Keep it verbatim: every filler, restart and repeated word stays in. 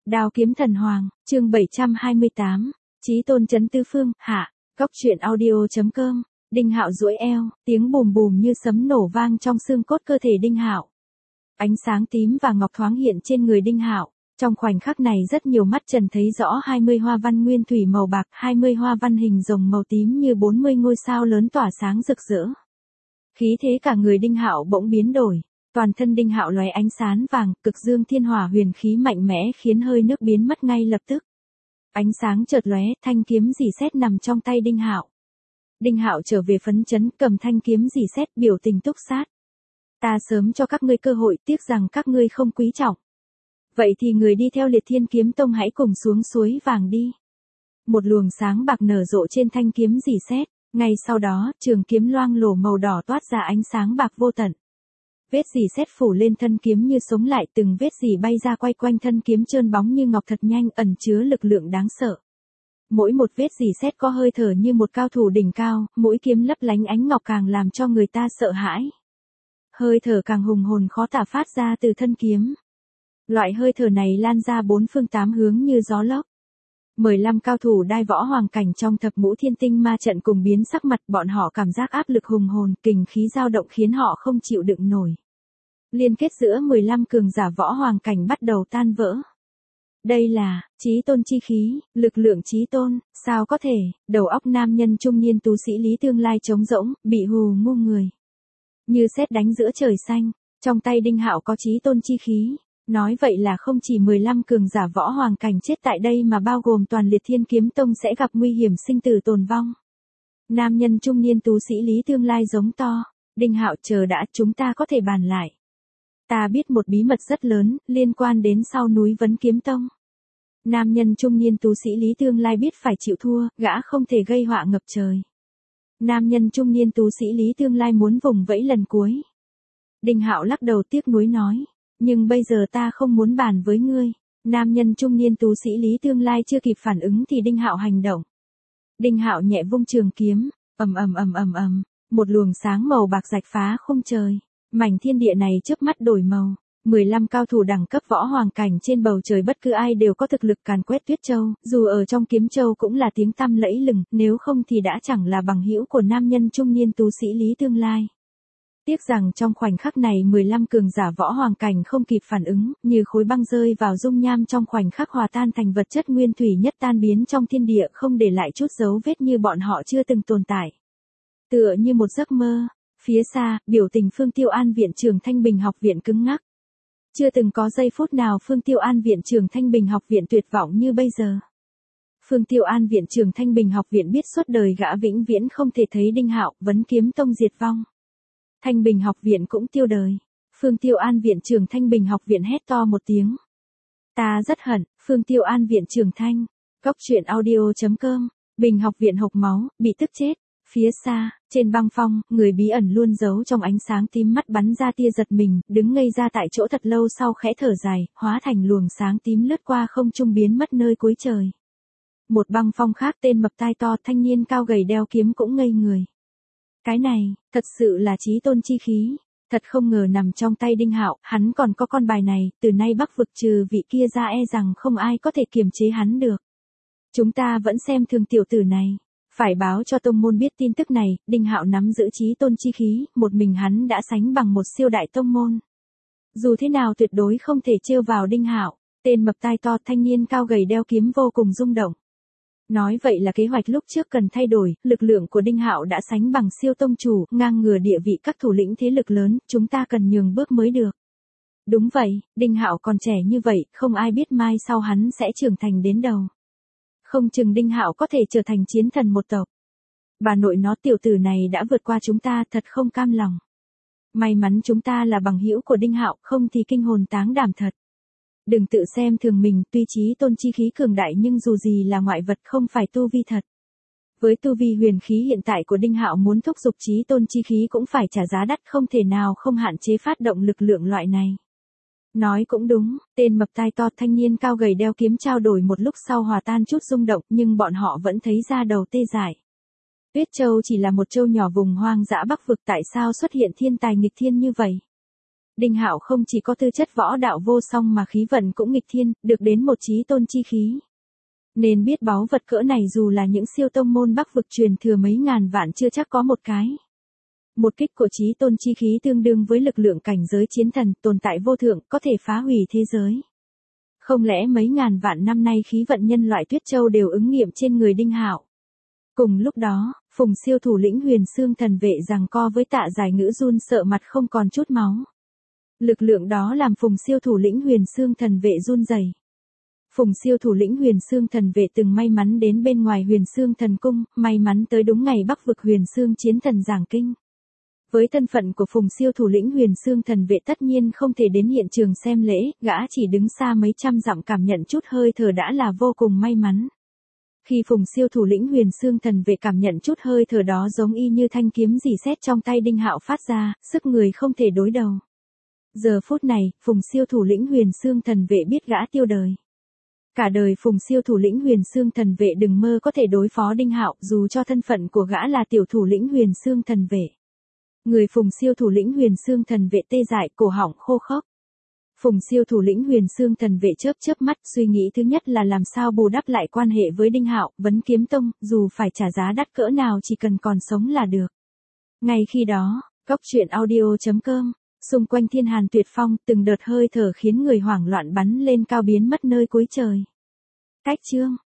Đao kiếm thần hoàng, chương bảy trăm hai mươi tám, Chí tôn trấn tứ phương, hạ, góc truyện audio.com, Đinh Hạo duỗi eo, tiếng bùm bùm như sấm nổ vang trong xương cốt cơ thể Đinh Hạo. Ánh sáng tím và ngọc thoáng hiện trên người Đinh Hạo, trong khoảnh khắc này rất nhiều mắt trần thấy rõ hai mươi hoa văn nguyên thủy màu bạc, hai mươi hoa văn hình rồng màu tím như bốn mươi ngôi sao lớn tỏa sáng rực rỡ. Khí thế cả người Đinh Hạo bỗng biến đổi. Toàn thân Đinh Hạo lóe ánh sáng vàng, cực dương thiên hỏa huyền khí mạnh mẽ khiến hơi nước biến mất ngay lập tức. Ánh sáng chợt lóe, thanh kiếm rỉ sét nằm trong tay Đinh Hạo. Đinh Hạo trở về phấn chấn, cầm thanh kiếm rỉ sét, biểu tình túc sát. Ta sớm cho các ngươi cơ hội, tiếc rằng các ngươi không quý trọng. Vậy thì người đi theo Liệt Thiên Kiếm Tông hãy cùng xuống suối vàng đi. Một luồng sáng bạc nở rộ trên thanh kiếm rỉ sét, ngay sau đó, trường kiếm loang lổ màu đỏ toát ra ánh sáng bạc vô tận. Vết rỉ sét phủ lên thân kiếm như sống lại, từng vết rỉ bay ra quay quanh thân kiếm trơn bóng như ngọc thật nhanh, ẩn chứa lực lượng đáng sợ. Mỗi một vết rỉ sét có hơi thở như một cao thủ đỉnh cao, mũi kiếm lấp lánh ánh ngọc càng làm cho người ta sợ hãi. Hơi thở càng hùng hồn khó tả phát ra từ thân kiếm. Loại hơi thở này lan ra bốn phương tám hướng như gió lốc. mười lăm cao thủ đai võ hoàng cảnh trong thập ngũ thiên tinh ma trận cùng biến sắc mặt, bọn họ cảm giác áp lực hùng hồn, kình khí dao động khiến họ không chịu đựng nổi. Liên kết giữa mười lăm cường giả võ hoàng cảnh bắt đầu tan vỡ. Đây là chí tôn chi khí, lực lượng chí tôn, sao có thể? Đầu óc nam nhân trung niên tú sĩ Lý Tương Lai trống rỗng, bị hù ngu người. Như sét đánh giữa trời xanh, trong tay Đinh Hạo có chí tôn chi khí. Nói vậy là không chỉ mười lăm cường giả võ hoàng cảnh chết tại đây mà bao gồm toàn Liệt Thiên Kiếm Tông sẽ gặp nguy hiểm sinh tử tồn vong. Nam nhân trung niên tú sĩ Lý Tương Lai giống to, Đinh Hạo chờ đã, chúng ta có thể bàn lại. Ta biết một bí mật rất lớn, liên quan đến sau núi Vấn Kiếm Tông. Nam nhân trung niên tú sĩ Lý Tương Lai biết phải chịu thua, gã không thể gây họa ngập trời. Nam nhân trung niên tú sĩ Lý Tương Lai muốn vùng vẫy lần cuối. Đinh Hạo lắc đầu tiếc nuối nói. Nhưng bây giờ ta không muốn bàn với ngươi. Nam nhân trung niên tú sĩ Lý Tương Lai chưa kịp phản ứng thì Đinh Hạo hành động. Đinh Hạo nhẹ vung trường kiếm, ầm ầm ầm ầm ầm, một luồng sáng màu bạc rạch phá khung trời. Mảnh thiên địa này chớp mắt đổi màu. mười lăm cao thủ đẳng cấp võ hoàng cảnh trên bầu trời, bất cứ ai đều có thực lực càn quét Tuyết Châu, dù ở trong Kiếm Châu cũng là tiếng tăm lẫy lừng, nếu không thì đã chẳng là bằng hữu của nam nhân trung niên tú sĩ Lý Tương Lai. Tiếc rằng trong khoảnh khắc này mười lăm cường giả võ hoàng cảnh không kịp phản ứng, như khối băng rơi vào dung nham trong khoảnh khắc hòa tan thành vật chất nguyên thủy nhất, tan biến trong thiên địa, không để lại chút dấu vết, như bọn họ chưa từng tồn tại. Tựa như một giấc mơ. Phía xa, biểu tình Phương Tiêu An viện trường Thanh Bình học viện cứng ngắc. Chưa từng có giây phút nào Phương Tiêu An viện trường Thanh Bình học viện tuyệt vọng như bây giờ. Phương Tiêu An viện trường Thanh Bình học viện biết suốt đời gã vĩnh viễn không thể thấy Đinh Hạo, Vấn Kiếm Tông diệt vong. Thanh Bình học viện cũng tiêu đời. Phương Tiêu An viện trường Thanh Bình học viện hét to một tiếng. Ta rất hận, Phương Tiêu An viện trường Thanh. Góc truyện audio.com, Bình học viện hộc máu, bị tức chết. Phía xa, trên băng phong, người bí ẩn luôn giấu trong ánh sáng tím mắt bắn ra tia giật mình, đứng ngây ra tại chỗ thật lâu sau khẽ thở dài, hóa thành luồng sáng tím lướt qua không trung biến mất nơi cuối trời. Một băng phong khác tên mập tai to, thanh niên cao gầy đeo kiếm cũng ngây người. Cái này, thật sự là chí tôn chi khí. Thật không ngờ nằm trong tay Đinh Hạo, hắn còn có con bài này, từ nay Bắc vực trừ vị kia ra e rằng không ai có thể kiềm chế hắn được. Chúng ta vẫn xem thường tiểu tử này. Phải báo cho tông môn biết tin tức này, Đinh Hạo nắm giữ chí tôn chi khí, một mình hắn đã sánh bằng một siêu đại tông môn. Dù thế nào tuyệt đối không thể trêu vào Đinh Hạo. Tên mập tai to thanh niên cao gầy đeo kiếm vô cùng rung động. Nói vậy là kế hoạch lúc trước cần thay đổi, lực lượng của Đinh Hạo đã sánh bằng siêu tông chủ, ngang ngửa địa vị các thủ lĩnh thế lực lớn, chúng ta cần nhường bước mới được. Đúng vậy, Đinh Hạo còn trẻ như vậy, không ai biết mai sau hắn sẽ trưởng thành đến đâu. Không chừng Đinh Hạo có thể trở thành chiến thần một tộc. Bà nội nó, tiểu tử này đã vượt qua chúng ta, thật không cam lòng. May mắn chúng ta là bằng hữu của Đinh Hạo, không thì kinh hồn táng đảm thật. Đừng tự xem thường mình, tuy chí tôn chi khí cường đại nhưng dù gì là ngoại vật, không phải tu vi thật. Với tu vi huyền khí hiện tại của Đinh Hạo, muốn thúc giục chí tôn chi khí cũng phải trả giá đắt, không thể nào không hạn chế phát động lực lượng loại này. Nói cũng đúng, tên mập tai to thanh niên cao gầy đeo kiếm trao đổi một lúc sau hòa tan chút rung động, nhưng bọn họ vẫn thấy da đầu tê dại. Tuyết Châu chỉ là một châu nhỏ vùng hoang dã Bắc vực, tại sao xuất hiện thiên tài nghịch thiên như vậy? Đinh Hạo không chỉ có tư chất võ đạo vô song mà khí vận cũng nghịch thiên, được đến một chí tôn chi khí. Nên biết báu vật cỡ này dù là những siêu tông môn Bắc vực truyền thừa mấy ngàn vạn chưa chắc có một cái. Một kích của chí tôn chi khí tương đương với lực lượng cảnh giới chiến thần, tồn tại vô thượng, có thể phá hủy thế giới. Không lẽ mấy ngàn vạn năm nay khí vận nhân loại Tuyết Châu đều ứng nghiệm trên người Đinh Hạo? Cùng lúc đó, Phùng Siêu thủ lĩnh Huyền Xương Thần Vệ giằng co với Tạ Giải Ngữ run sợ mặt không còn chút máu. Lực lượng đó làm Phùng Siêu thủ lĩnh Huyền Xương Thần Vệ run rẩy. Phùng Siêu thủ lĩnh Huyền Xương Thần Vệ từng may mắn đến bên ngoài Huyền Xương Thần Cung, may mắn tới đúng ngày Bắc vực Huyền Xương Chiến Thần giảng kinh. Với thân phận của Phùng Siêu thủ lĩnh Huyền Xương Thần Vệ tất nhiên không thể đến hiện trường xem lễ, gã chỉ đứng xa mấy trăm dặm cảm nhận chút hơi thở đã là vô cùng may mắn. Khi Phùng Siêu thủ lĩnh Huyền Xương Thần Vệ cảm nhận chút hơi thở đó giống y như thanh kiếm rỉ sét trong tay Đinh Hạo phát ra, sức người không thể đối đầu. Giờ phút này, Phùng Siêu thủ lĩnh Huyền Xương Thần Vệ biết gã tiêu đời. Cả đời Phùng Siêu thủ lĩnh Huyền Xương Thần Vệ đừng mơ có thể đối phó Đinh Hạo, dù cho thân phận của gã là tiểu thủ lĩnh Huyền Xương Thần Vệ. Người Phùng Siêu thủ lĩnh Huyền Xương Thần Vệ tê dại, cổ họng khô khốc. Phùng Siêu thủ lĩnh Huyền Xương Thần Vệ chớp chớp mắt, suy nghĩ thứ nhất là làm sao bù đắp lại quan hệ với Đinh Hạo, Vấn Kiếm Tông, dù phải trả giá đắt cỡ nào chỉ cần còn sống là được. Ngay khi đó, góc truyện audio chấm com, xung quanh thiên hàn tuyệt phong, từng đợt hơi thở khiến người hoảng loạn bắn lên cao biến mất nơi cuối trời. Cách chương